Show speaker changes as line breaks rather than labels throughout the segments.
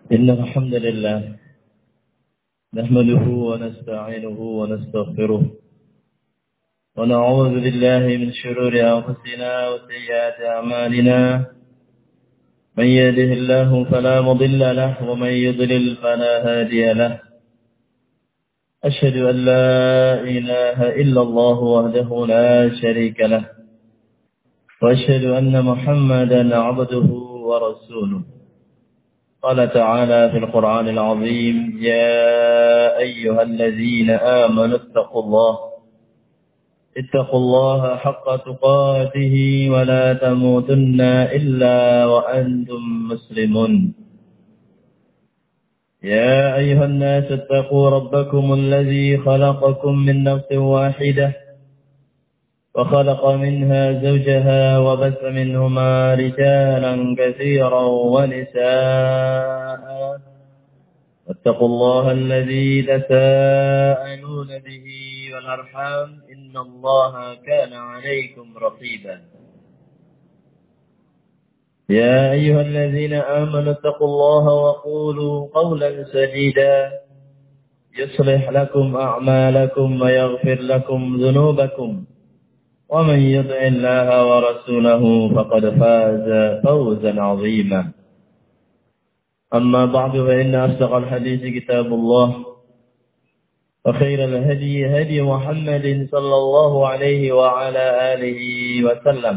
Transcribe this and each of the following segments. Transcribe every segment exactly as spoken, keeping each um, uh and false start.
إن الحمد لله نحمده ونستعينه ونستغفره ونعوذ بالله من شرور أنفسنا وسيئات أعمالنا من يهده الله فلا مضل له ومن يضلل فلا هادي له أشهد أن لا إله إلا الله وحده لا شريك له وأشهد أن محمدا عبده ورسوله. قال تعالى في القرآن العظيم: يا أيها الذين آمنوا اتقوا الله اتقوا الله حق تقاته ولا تموتن إلا وأنتم مسلمون. يا أيها الناس اتقوا ربكم الذي خلقكم من نفس واحدة وخلق منها زوجها وبث منهما رجالا كثيرا ونساء واتقوا الله الذي تساءلون به والأرحام إن الله كان عليكم رقيبا. يا أيها الذين آمنوا اتقوا الله وقولوا قولا سديدا يصلح لكم أعمالكم ويغفر لكم ذنوبكم ومن يطع الله ورسوله فقد فاز فوزا عظيما. أما بعد فإن أصدق الحديث كتاب الله وخير الهدي هدي محمد صلى الله عليه وعلى آله وسلم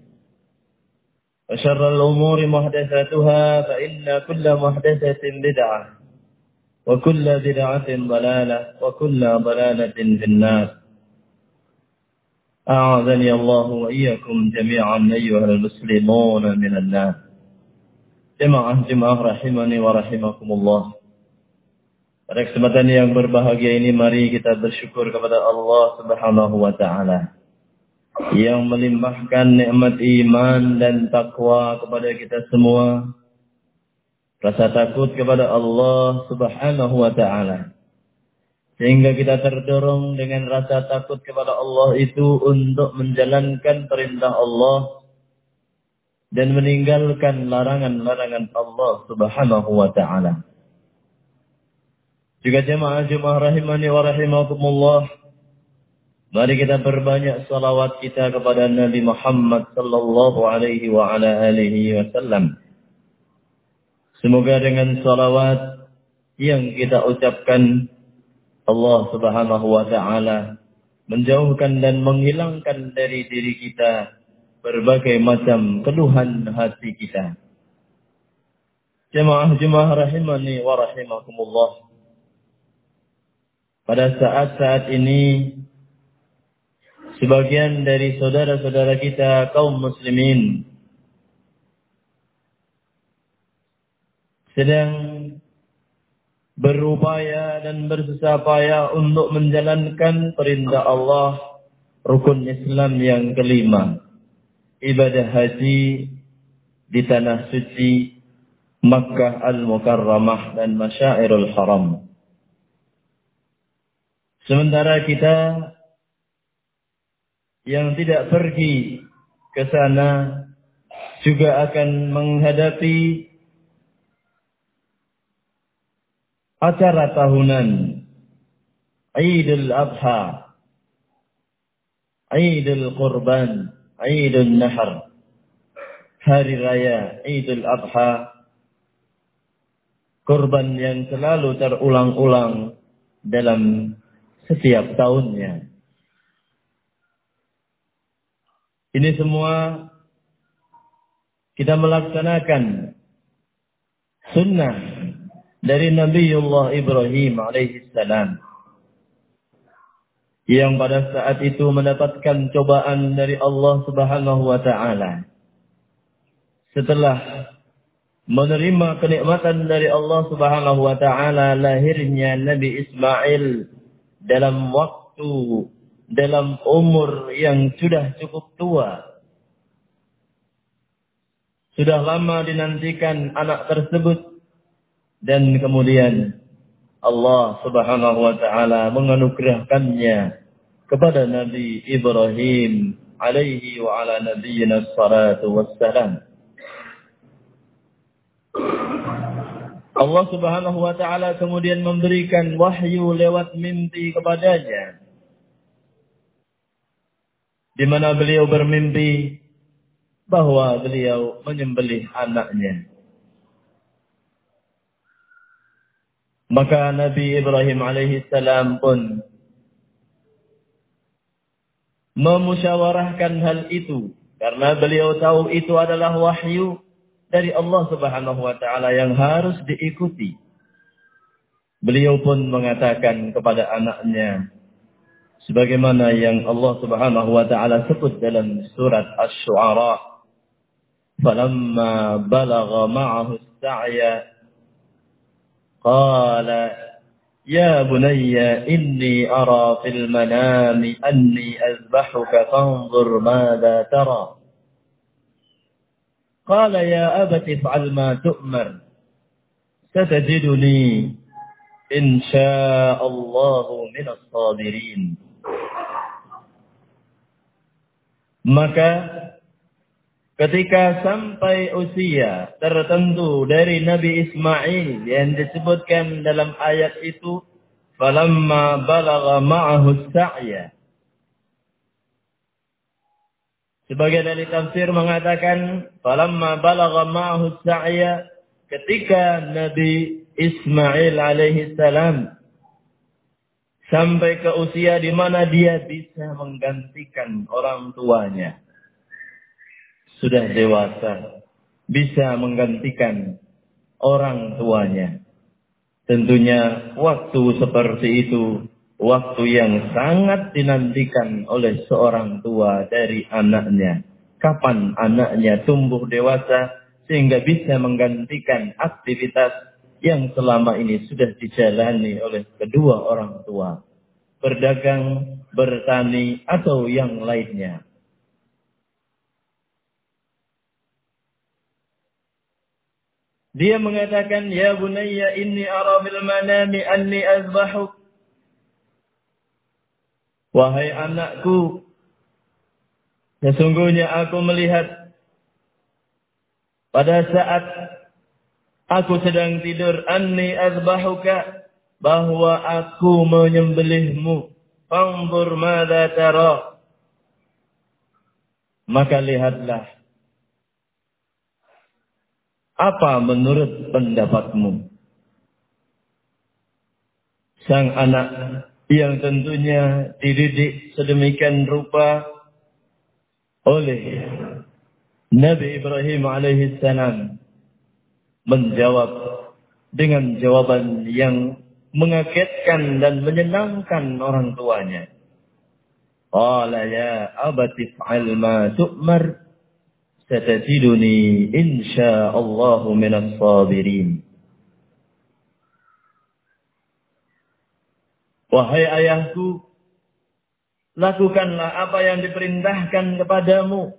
وشر الأمور محدثاتها فإن كل محدثة بدعة وكل بدعة ضلالة وكل ضلالة في النار. أعاذني الله وإياكم جميعا أيها المسلمون من النار. Jemaah-jemaah rahimani wa rahimakumullah. Pada kesempatan yang berbahagia ini mari kita bersyukur kepada Allah Subhanahu wa taala yang melimpahkan nikmat iman dan takwa kepada kita semua. Rasa takut kepada Allah Subhanahu wa taala sehingga kita terdorong dengan rasa takut kepada Allah itu untuk menjalankan perintah Allah dan meninggalkan larangan-larangan Allah Subhanahu wa taala. Juga jemaah-jemaah rahimani wa rahimakumullah, mari kita perbanyak salawat kita kepada Nabi Muhammad sallallahu alaihi wa ala alihi wasallam. Semoga dengan salawat yang kita ucapkan Allah Subhanahu wa taala menjauhkan dan menghilangkan dari diri kita berbagai macam keluhan hati kita. Jemaah-jemaah rahimani wa rahimakumullah. Pada saat-saat ini sebagian dari saudara-saudara kita kaum muslimin sedang berupaya dan bersusah payah untuk menjalankan perintah Allah, rukun Islam yang kelima, ibadah haji di tanah suci Makkah Al-Mukarramah dan Masyairul Haram. Sementara kita yang tidak pergi ke sana juga akan menghadapi acara tahunan Idul Adha, Idul Qurban, Idul Nahar, hari raya Idul Adha, kurban yang selalu terulang-ulang dalam setiap tahunnya. Ini semua kita melaksanakan sunnah dari Nabiullah Ibrahim alaihissalam yang pada saat itu mendapatkan cobaan dari Allah Subhanahu wa taala. Setelah menerima kenikmatan dari Allah Subhanahu wa taala, lahirnya Nabi Ismail dalam waktu, dalam umur yang sudah cukup tua. Sudah lama dinantikan anak tersebut dan kemudian Allah Subhanahu wa taala menganugerahkannya kepada Nabi Ibrahim alaihi wa ala nabiyyina salatu wassalam. Allah Subhanahu wa ta'ala kemudian memberikan wahyu lewat mimpi kepadanya, di mana beliau bermimpi bahwa beliau menyembelih anaknya. Maka Nabi Ibrahim alaihi salam pun memusyawarahkan hal itu, karena beliau tahu itu adalah wahyu dari Allah Subhanahu wa ta'ala yang harus diikuti. Beliau pun mengatakan kepada anaknya, sebagaimana yang Allah Subhanahu wa ta'ala sebut dalam surat Asy-Syu'ara, "Falamma balagha ma'ahu as-sa'ya, qala ya bunayya inni ara fil manami anni azbahuka fanzur madza tara." Qala ya abati if'al ma tu'mar, satajiduni insya'allahu minas sabirin. Maka ketika sampai usia tertentu dari Nabi Ismail yang disebutkan dalam ayat itu, falamma balagha ma'ahu as-sa'ya. Sebagian dari tafsir mengatakan falamma balagha ma'ahu as-sa'ya, ketika Nabi Ismail alaihi salam sampai ke usia di mana dia bisa menggantikan orang tuanya. Sudah dewasa, bisa menggantikan orang tuanya. Tentunya waktu seperti itu, waktu yang sangat dinantikan oleh seorang tua dari anaknya. Kapan anaknya tumbuh dewasa sehingga bisa menggantikan aktivitas yang selama ini sudah dijalani oleh kedua orang tua. Berdagang, bertani, atau yang lainnya. Dia mengatakan, ya bunayya inni ara bil manami anni azbahuk. Wahai anakku, sesungguhnya aku melihat pada saat aku sedang tidur, anni azbahuka, bahwa aku menyembelihmu. Fanzur madza tara. Maka lihatlah, apa menurut pendapatmu? Sang anak yang tentunya dididik sedemikian rupa oleh Nabi Ibrahim alaihi salam menjawab dengan jawaban yang mengagetkan dan menyenangkan orang tuanya. Qala ya abati fa'al ma tu'mar, satajiduni insya'allahu minas sabirin. Wahai ayahku, lakukanlah apa yang diperintahkan kepadamu.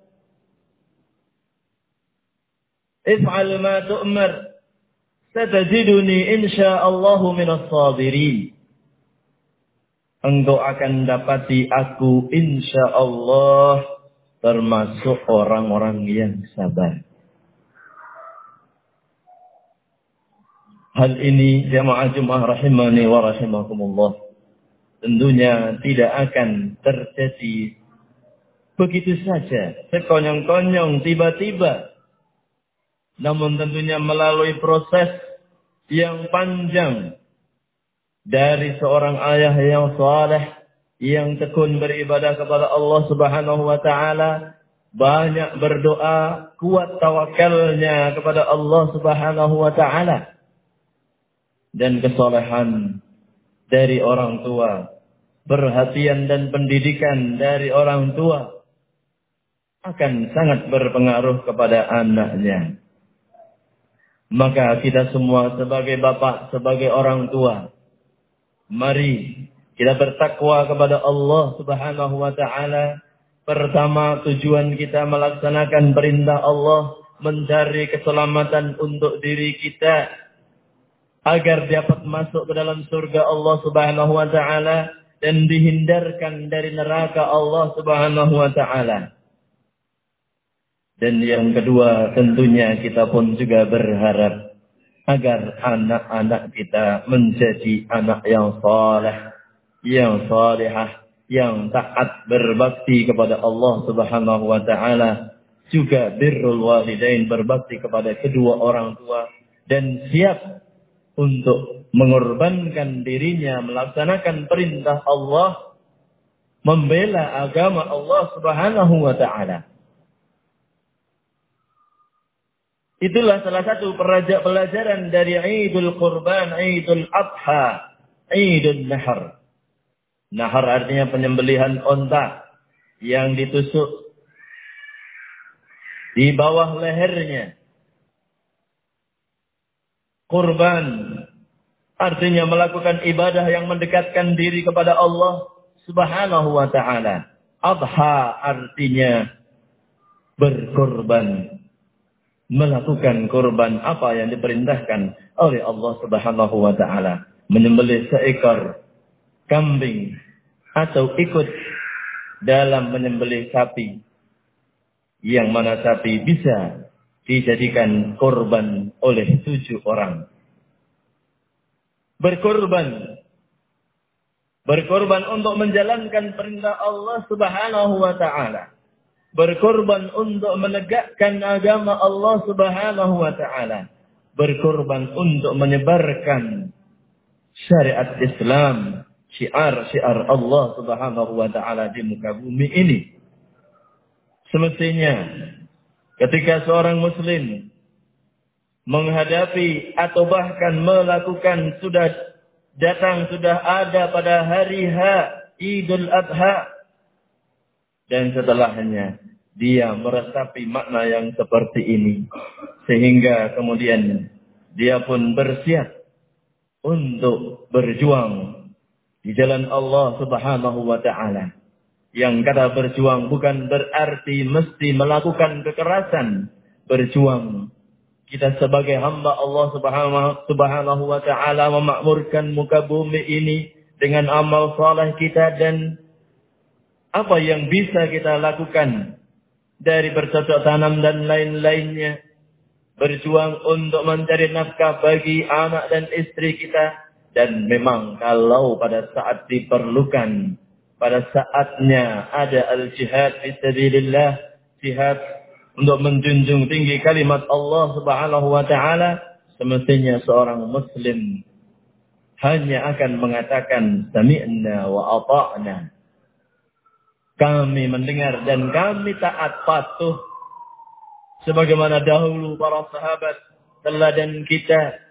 If'al ma tu'mar, satajiduni insya'allahu minas sabirin. Engkau akan dapati aku insyaallah termasuk orang-orang yang sabar. Hal ini jamaah Jumat rahimani wa rahimakumullah, tentunya tidak akan terjadi begitu saja, sekonyong-konyong, tiba-tiba. Namun tentunya melalui proses yang panjang dari seorang ayah yang saleh, yang tekun beribadah kepada Allah Subhanahu wa ta'ala, banyak berdoa, kuat tawakalnya kepada Allah Subhanahu wa ta'ala, dan kesolehan dari orang tua, perhatian dan pendidikan dari orang tua akan sangat berpengaruh kepada anaknya. Maka kita semua sebagai bapak, sebagai orang tua, mari kita bertakwa kepada Allah Subhanahu wa ta'ala. Pertama, tujuan kita melaksanakan perintah Allah, mencari keselamatan untuk diri kita agar dapat masuk ke dalam surga Allah Subhanahu wa ta'ala dan dihindarkan dari neraka Allah Subhanahu wa ta'ala. Dan yang kedua, tentunya kita pun juga berharap agar anak-anak kita menjadi anak yang saleh, yang salihah, yang taat berbakti kepada Allah Subhanahu wa taala, juga birrul walidain, berbakti kepada kedua orang tua, dan siap untuk mengorbankan dirinya melaksanakan perintah Allah, membela agama Allah Subhanahu wa taala. Itulah salah satu pelajaran dari Idul Qurban, Idul Adha, Idul Nahar. Nahar artinya penyembelihan onta yang ditusuk di bawah lehernya. Qurban artinya melakukan ibadah yang mendekatkan diri kepada Allah Subhanahu wa taala. Adha artinya berkorban, melakukan korban apa yang diperintahkan oleh Allah Subhanahu wa taala, menyembelih seekor kambing atau ikut dalam menyembelih sapi, yang mana sapi bisa dijadikan korban oleh tujuh orang. Berkorban berkorban untuk menjalankan perintah Allah Subhanahu wa taala, berkorban untuk menegakkan agama Allah Subhanahu wa taala, berkorban untuk menyebarkan syariat Islam, syiar-syiar Allah Subhanahu wa taala di muka bumi ini. Semestinya ketika seorang muslim menghadapi atau bahkan melakukan sudah datang sudah ada pada hari H Idul Adha, dan setelahnya dia meresapi makna yang seperti ini, sehingga kemudian dia pun bersiap untuk berjuang di jalan Allah Subhanahu wa taala. Yang kata berjuang bukan berarti mesti melakukan kekerasan. Berjuang, kita sebagai hamba Allah Subhanahu wa taala memakmurkan muka bumi ini dengan amal saleh kita dan apa yang bisa kita lakukan dari bercocok tanam dan lain-lainnya. Berjuang untuk mencari nafkah bagi anak dan istri kita. Dan memang kalau pada saat diperlukan, pada saatnya ada al-jihad fisabilillah, jihad untuk menjunjung tinggi kalimat Allah Subhanahu wa taala, semestinya seorang muslim hanya akan mengatakan sami'na wa ata'na. Kami mendengar dan kami taat patuh, sebagaimana dahulu para sahabat teladan kita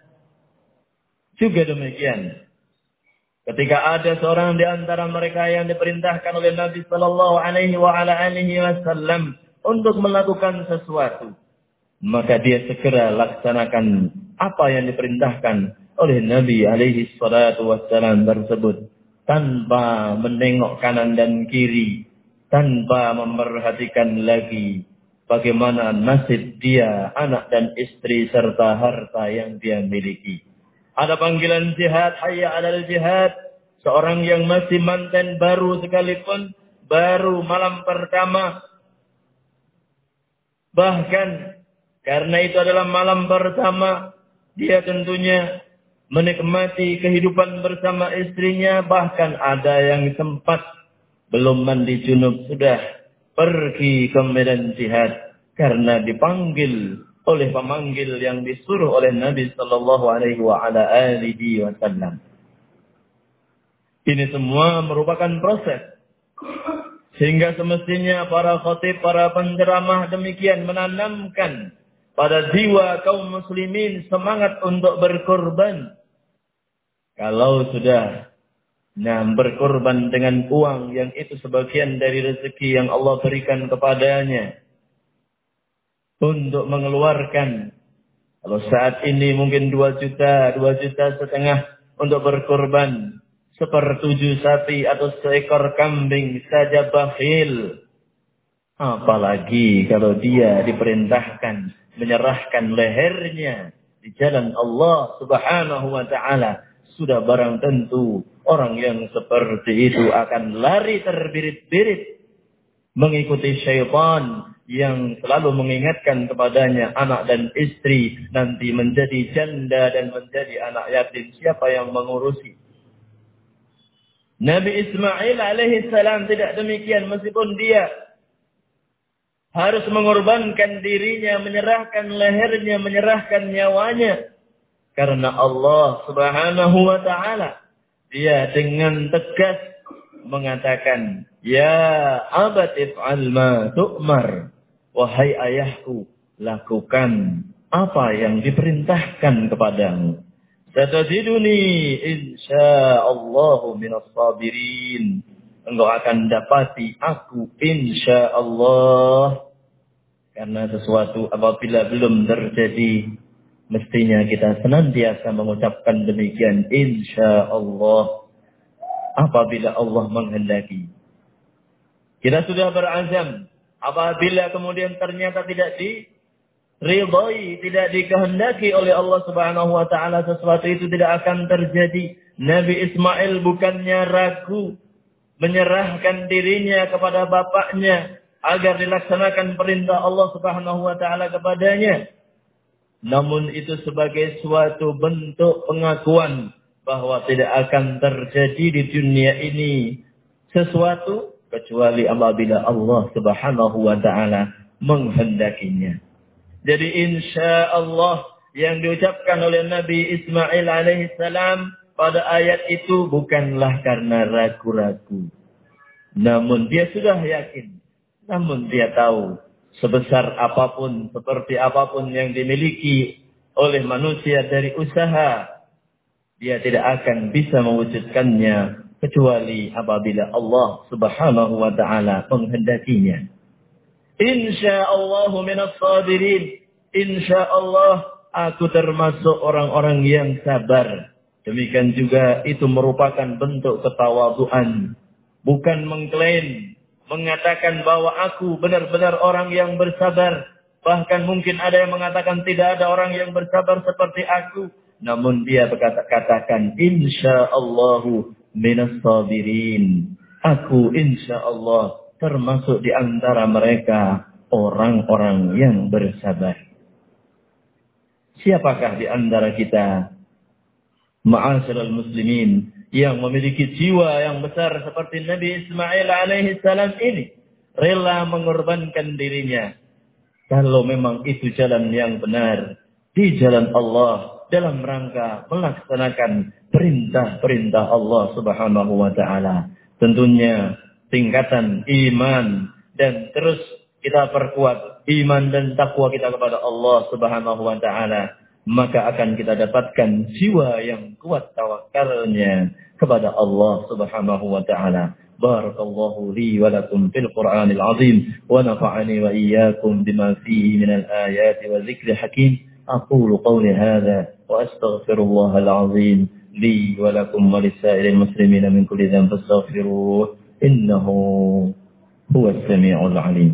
juga demikian. Ketika ada seorang di antara mereka yang diperintahkan oleh Nabi sallallahu alaihi wa ala alihi wasallam untuk melakukan sesuatu, maka dia segera laksanakan apa yang diperintahkan oleh Nabi alaihi salatu wassalam tersebut, tanpa menengok kanan dan kiri, tanpa memperhatikan lagi bagaimana nasib dia, anak dan istri serta harta yang dia miliki. Ada panggilan jihad, hayya 'alal jihad. Seorang yang masih manten baru sekalipun, baru malam pertama, bahkan karena itu adalah malam pertama, dia tentunya menikmati kehidupan bersama istrinya. Bahkan ada yang sempat belum mandi junub sudah pergi ke medan jihad karena dipanggil oleh pemanggil yang disuruh oleh Nabi sallallahu alaihi wa ala alihi wasallam. Ini semua merupakan proses, sehingga semestinya para khatib, para penceramah demikian menanamkan pada jiwa kaum muslimin semangat untuk berkorban. Kalau sudah nah berkorban dengan uang yang itu sebagian dari rezeki yang Allah berikan kepadanya, untuk mengeluarkan, kalau saat ini mungkin dua juta, dua juta setengah untuk berkorban sepertujuh sapi atau seekor kambing saja bakhil. Apalagi kalau dia diperintahkan menyerahkan lehernya di jalan Allah Subhanahu wa taala, sudah barang tentu orang yang seperti itu akan lari terbirit-birit mengikuti syaitan yang selalu mengingatkan kepadanya anak dan istri nanti menjadi janda dan menjadi anak yatim, siapa yang mengurusi? Nabi Ismail alaihi salam tidak demikian, meskipun dia harus mengorbankan dirinya, menyerahkan lehernya, menyerahkan nyawanya karena Allah Subhanahu wa taala. Dia dengan tegas mengatakan, "Ya abat if'al ma tu'mar." Wahai ayahku, lakukan apa yang diperintahkan kepadamu. Satajiduni insyaallah minas sabirin. Engkau akan dapati aku insyaallah. Karena sesuatu apabila belum terjadi, mestinya kita senantiasa mengucapkan demikian, insyaallah. Apabila Allah menghendaki. Kita sudah berazam. Apabila kemudian ternyata tidak diridhai, tidak dikehendaki oleh Allah Subhanahu wa taala, sesuatu itu tidak akan terjadi. Nabi Ismail bukannya ragu menyerahkan dirinya kepada bapaknya agar dilaksanakan perintah Allah Subhanahu wa taala kepadanya. Namun itu sebagai suatu bentuk pengakuan bahwa tidak akan terjadi di dunia ini sesuatu kecuali apabila Allah Subhanahu wa taala menghendakinya. Jadi insyaallah yang diucapkan oleh Nabi Ismail alaihi salam pada ayat itu bukanlah karena ragu-ragu. Namun dia sudah yakin. Namun dia tahu sebesar apapun, seperti apapun yang dimiliki oleh manusia dari usaha, dia tidak akan bisa mewujudkannya kecuali apabila Allah Subhanahu wa taala menghendakinya. Insyaallah minas sabirin. Insyaallah aku termasuk orang-orang yang sabar. Demikian juga itu merupakan bentuk ketawaduan. Bukan mengklaim, mengatakan bahwa aku benar-benar orang yang bersabar. Bahkan mungkin ada yang mengatakan tidak ada orang yang bersabar seperti aku. Namun dia berkata katakan insyaallahu minas sabirin. Aku insyaallah termasuk di antara mereka orang-orang yang bersabar. Siapakah di antara kita, ma'asyiral muslimin, yang memiliki jiwa yang besar seperti Nabi Ismail alaihi salam ini, rela mengorbankan dirinya kalau memang itu jalan yang benar, di jalan Allah, dalam rangka melaksanakan perintah-perintah Allah Subhanahu wa taala. Tentunya tingkatan iman dan terus kita perkuat iman dan takwa kita kepada Allah Subhanahu wa taala, maka akan kita dapatkan jiwa yang kuat tawakalnya kepada Allah Subhanahu wa taala. Barakallahu li wa lakum fil Qur'anil azim wa nafa'ani wa iyyakum bima fihi minal ayati wa dzikril hakim. Aqulu qawli hadza wa astaghfirullahal azim li wa lakum wa lisa'iril muslimin min kulli dhanbin fastaghfiruhu innahu huwas samiul alim.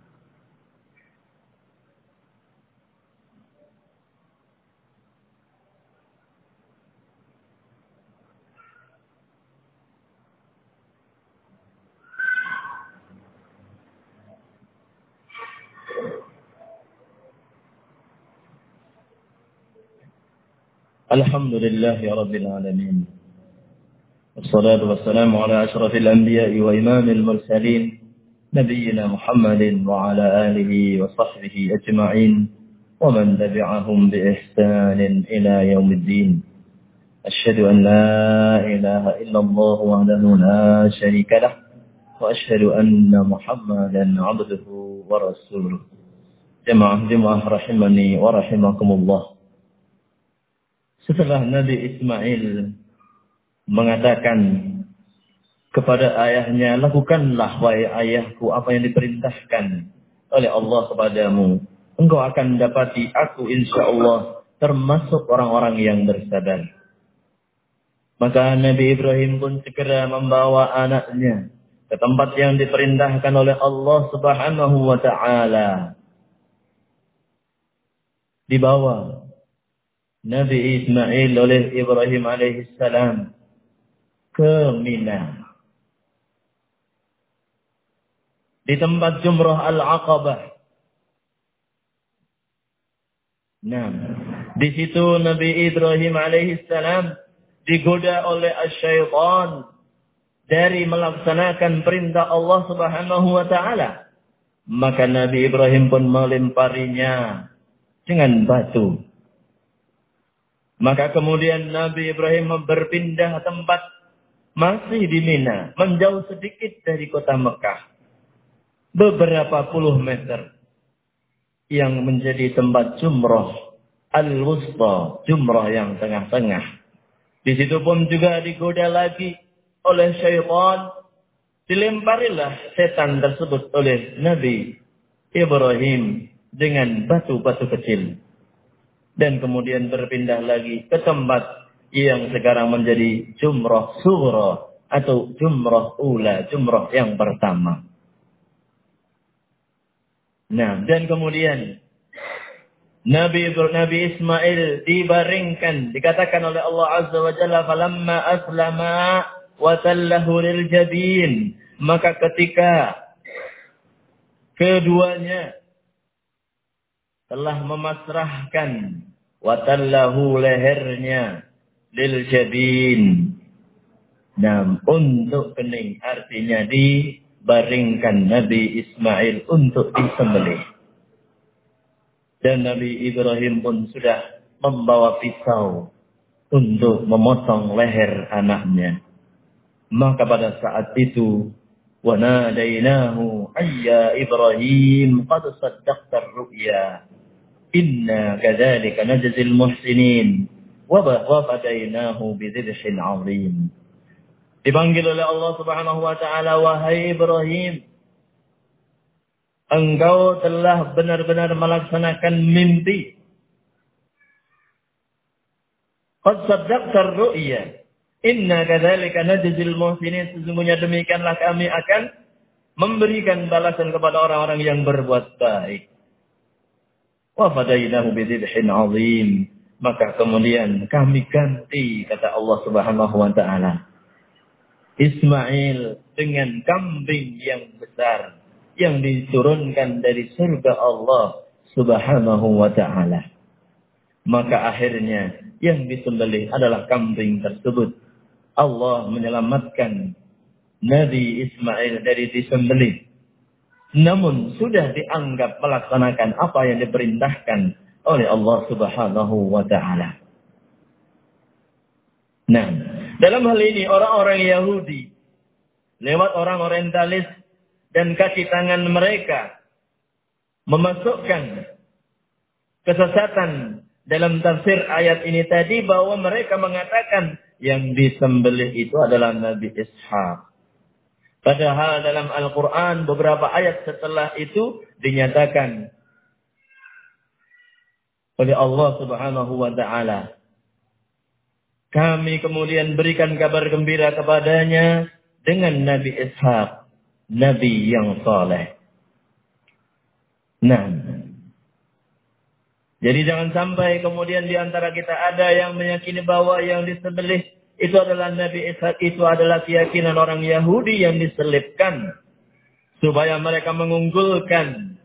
Alhamdulillahi Rabbil Alamin. Wassalatu wassalamu ala ashrafil anbiya'i wa imamil mursalin, nabiyyina Muhammadin wa ala alihi wa sahbihi ajma'in, wa man tabi'ahum bi ihsanin ila yaumiddin. Asyhadu an la ilaha illallah wahdahu la syarika lah, wa asyhadu anna Muhammadan 'abduhu wa rasuluh. Jemaah-jemaah rahimani wa rahimakumullah. Setelah Nabi Ismail mengatakan kepada ayahnya, lakukanlah wahai ayahku apa yang diperintahkan oleh Allah kepadamu. Engkau akan dapati aku insyaallah termasuk orang-orang yang bersabar. Maka Nabi Ibrahim pun segera membawa anaknya ke tempat yang diperintahkan oleh Allah Subhanahu wa taala. Dibawa Nabi Ismail oleh Ibrahim alaihissalam ke Mina. di tempat Jumrah Al-Aqabah. Nah, di situ Nabi Ibrahim alaihissalam digoda oleh syaitan dari melaksanakan perintah Allah Subhanahu wa taala. Maka Nabi Ibrahim pun melemparinya dengan batu. Maka kemudian Nabi Ibrahim berpindah tempat masih di Mina, menjauh sedikit dari kota Mekah. Beberapa puluh meter yang menjadi tempat jumrah al-wusta, jumrah yang tengah-tengah. Di situ pun juga digoda lagi oleh syaitan. Dilemparilah setan tersebut oleh Nabi Ibrahim dengan batu-batu kecil. Dan kemudian berpindah lagi ke tempat yang sekarang menjadi jumrah sughra atau jumrah ula, jumrah yang pertama. Nah, dan kemudian Nabi Nabi Ismail dibaringkan, dikatakan oleh Allah Azza wa Jalla, falamma aslama wa tallahu lil jabin, maka ketika keduanya telah memasrahkan wa tallahu, lehernya, lil jabin, nah untuk kening, artinya dibaringkan Nabi Ismail untuk disembelih. Dan Nabi Ibrahim pun sudah membawa pisau untuk memotong leher anaknya. Maka pada saat itu, wa nadainahu ayya Ibrahim qad saddaqta ar-ru'ya inna kadzalika najzil muhsinin wa fadainahu bidzibhin 'azim. Dipanggil oleh Allah Subhanahu wa taala, wahai Ibrahim, engkau telah benar-benar melaksanakan mimpi. Qad saddaqta ar-ru'ya inna kadzalika najzil muhsinin, sesungguhnya demikianlah kami akan memberikan balasan kepada orang-orang yang berbuat baik. Wa fadainahu bidzibhin 'azim, maka kemudian kami ganti, kata Allah Subhanahu wa taala, Ismail dengan kambing yang besar yang diturunkan dari surga Allah Subhanahu wa taala. Maka akhirnya yang disembelih adalah kambing tersebut. Allah menyelamatkan Nabi Ismail dari disembelih. Namun sudah dianggap melaksanakan apa yang diperintahkan oleh Allah Subhanahu wa taala. Nah, dalam hal ini orang-orang Yahudi lewat orang orientalis dan kaki tangan mereka memasukkan kesesatan dalam tafsir ayat ini tadi, bahwa mereka mengatakan yang disembelih itu adalah Nabi Ishaq. Padahal dalam Al-Quran beberapa ayat setelah itu dinyatakan oleh Allah Subhanahu wa ta'ala, kami kemudian berikan kabar gembira kepadanya dengan Nabi Ishaq, Nabi yang saleh. Nah, jadi jangan sampai kemudian di antara kita ada yang meyakini bahwa yang disembelih itu adalah Nabi Ishaq. Itu adalah keyakinan orang Yahudi yang diselipkan supaya mereka mengunggulkan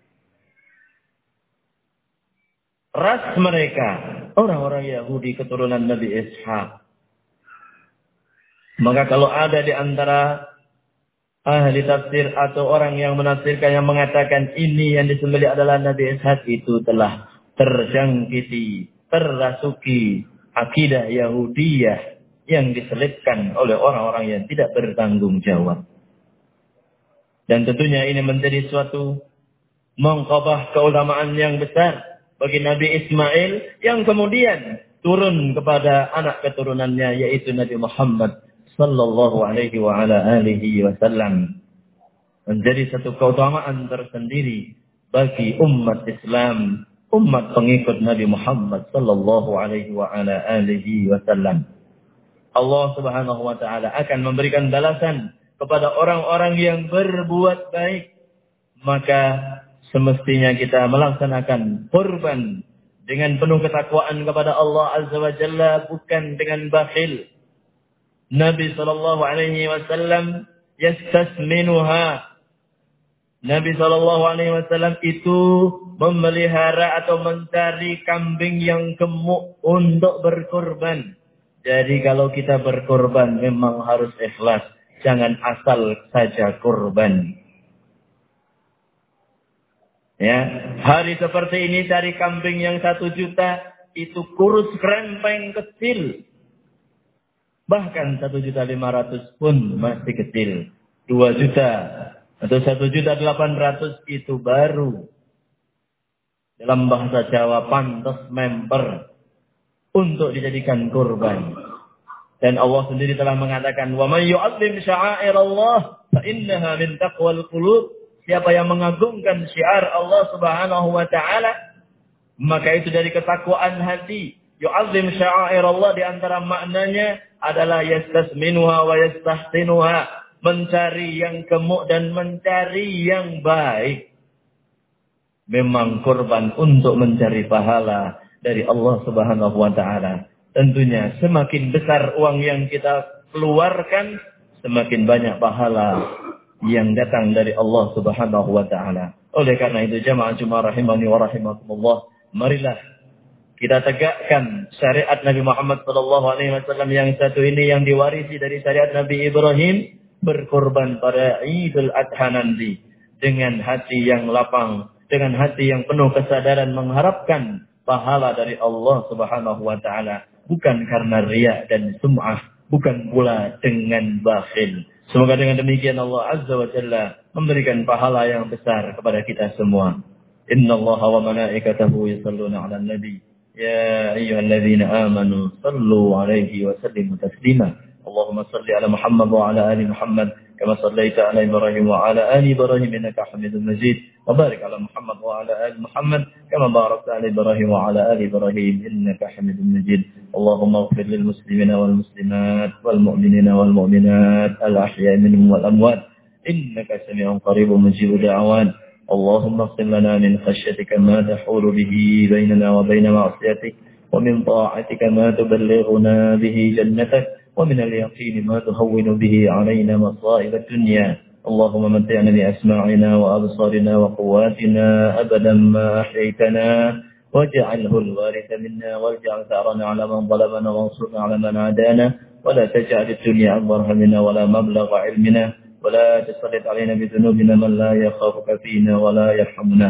ras mereka, orang-orang Yahudi keturunan Nabi Ishaq. Maka kalau ada di antara ahli tafsir atau orang yang menafsirkan yang mengatakan ini yang disembelih adalah Nabi Ishaq, itu telah terjangkiti, terrasuki akidah Yahudiyah yang diselipkan oleh orang-orang yang tidak bertanggung jawab. Dan tentunya ini menjadi suatu mengqabah keutamaan yang besar bagi Nabi Ismail yang kemudian turun kepada anak keturunannya, yaitu Nabi Muhammad sallallahu alaihi wa ala alihi wasallam. Menjadi satu keutamaan tersendiri bagi umat Islam, umat pengikut Nabi Muhammad sallallahu alaihi wa ala alihi wasallam. Allah Subhanahu wa taala akan memberikan balasan kepada orang-orang yang berbuat baik. Maka semestinya kita melaksanakan kurban dengan penuh ketakwaan kepada Allah Azza wa Jalla, bukan dengan bakhil. Nabi sallallahu alaihi wasallam yastasminuha, Nabi Shallallahu Alaihi Wasallam itu memelihara atau mencari kambing yang gemuk untuk berkorban. Jadi kalau kita berkorban memang harus ikhlas. Jangan asal saja korban. Ya, hari seperti ini cari kambing yang satu juta itu kurus krempeng kecil. Bahkan satu juta lima ratus pun masih kecil. Dua juta atau satu juta delapan ratus itu baru dalam bahasa Jawa pantas member untuk dijadikan kurban. Dan Allah sendiri telah mengatakan, "Wa may yu'azzim sya'airallah fa innaha min taqwal qulub." Siapa yang mengagungkan syiar Allah Subhanahu wa taala, maka itu dari ketakwaan hati. Yu'azzim sya'airallah di antara maknanya adalah yastasminuha wa yastahsinuha, mencari yang gemuk dan mencari yang baik. Memang korban untuk mencari pahala dari Allah Subhanahu wa taala. Tentunya semakin besar uang yang kita keluarkan, semakin banyak pahala yang datang dari Allah Subhanahu wa taala. Oleh karena itu jamaah Jumat rahimani wa rahimakumullah, marilah kita tegakkan syariat Nabi Muhammad sallallahu alaihi wasallam yang satu ini yang diwarisi dari syariat Nabi Ibrahim, berkorban pada Idul Adha nanti dengan hati yang lapang, dengan hati yang penuh kesadaran mengharapkan pahala dari Allah Subhanahu wa taala, bukan karena riya dan sum'ah, bukan pula dengan bakhil. Semoga dengan demikian Allah Azza wa Jalla memberikan pahala yang besar kepada kita semua. Inna Allah wa malaikatahu yusalluna ala nabi. Ya ayyuhalladzina amanu sallu alaihi wa sallimu taslima. Allahumma salli ala Muhammad wa ala ali Muhammad kama sallaita ala Ibrahim wa ala ali Ibrahim innaka Hamidum Majid. Wa barik ala Muhammad wa ala ali Muhammad kama barakta ala Ibrahim wa ala ali Ibrahim innaka Hamidum Majid. Allahumma ighfir lil muslimina wal muslimat wal mu'minina wal mu'minat al ahya'i minhum wal amwat innaka sami'un qaribun mujibud da'awat. اللهم اغفر لنا من خشيتك ما تحول به بيننا وبين معصيتك ومن طاعتك ما تبلغنا به جنتك ومن اليقين ما تهون به علينا مصائب الدنيا. اللهم متعنا بأسماعنا وأبصارنا وقواتنا أبدا ما أحييتنا واجعله الوارث منا واجعل ثأرنا على من ظلمنا وانصرنا على من عادانا ولا تجعل الدنيا أكبر همنا ولا مبلغ علمنا ولا تسلط علينا بذنوبنا من لا يخافك فينا ولا يرحمنا.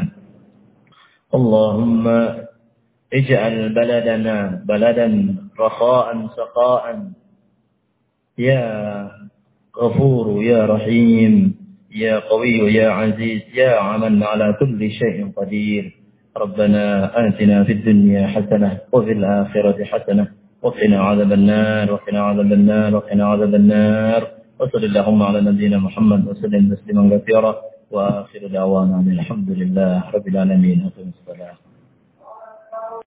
اللهم اجعل بلدنا بلدا رخاء سقاء يا غفور يا رحيم يا قوي يا عزيز يا عمن على كل شيء قدير. ربنا آتنا في الدنيا حسنة وفي الآخرة حسنة وقنا عذاب النار وقنا عذاب النار وقنا عذاب النار. وصلى اللهم على نبينا محمد وسلم تسليما كثيرا وآخر دعوانا الحمد لله رب العالمين.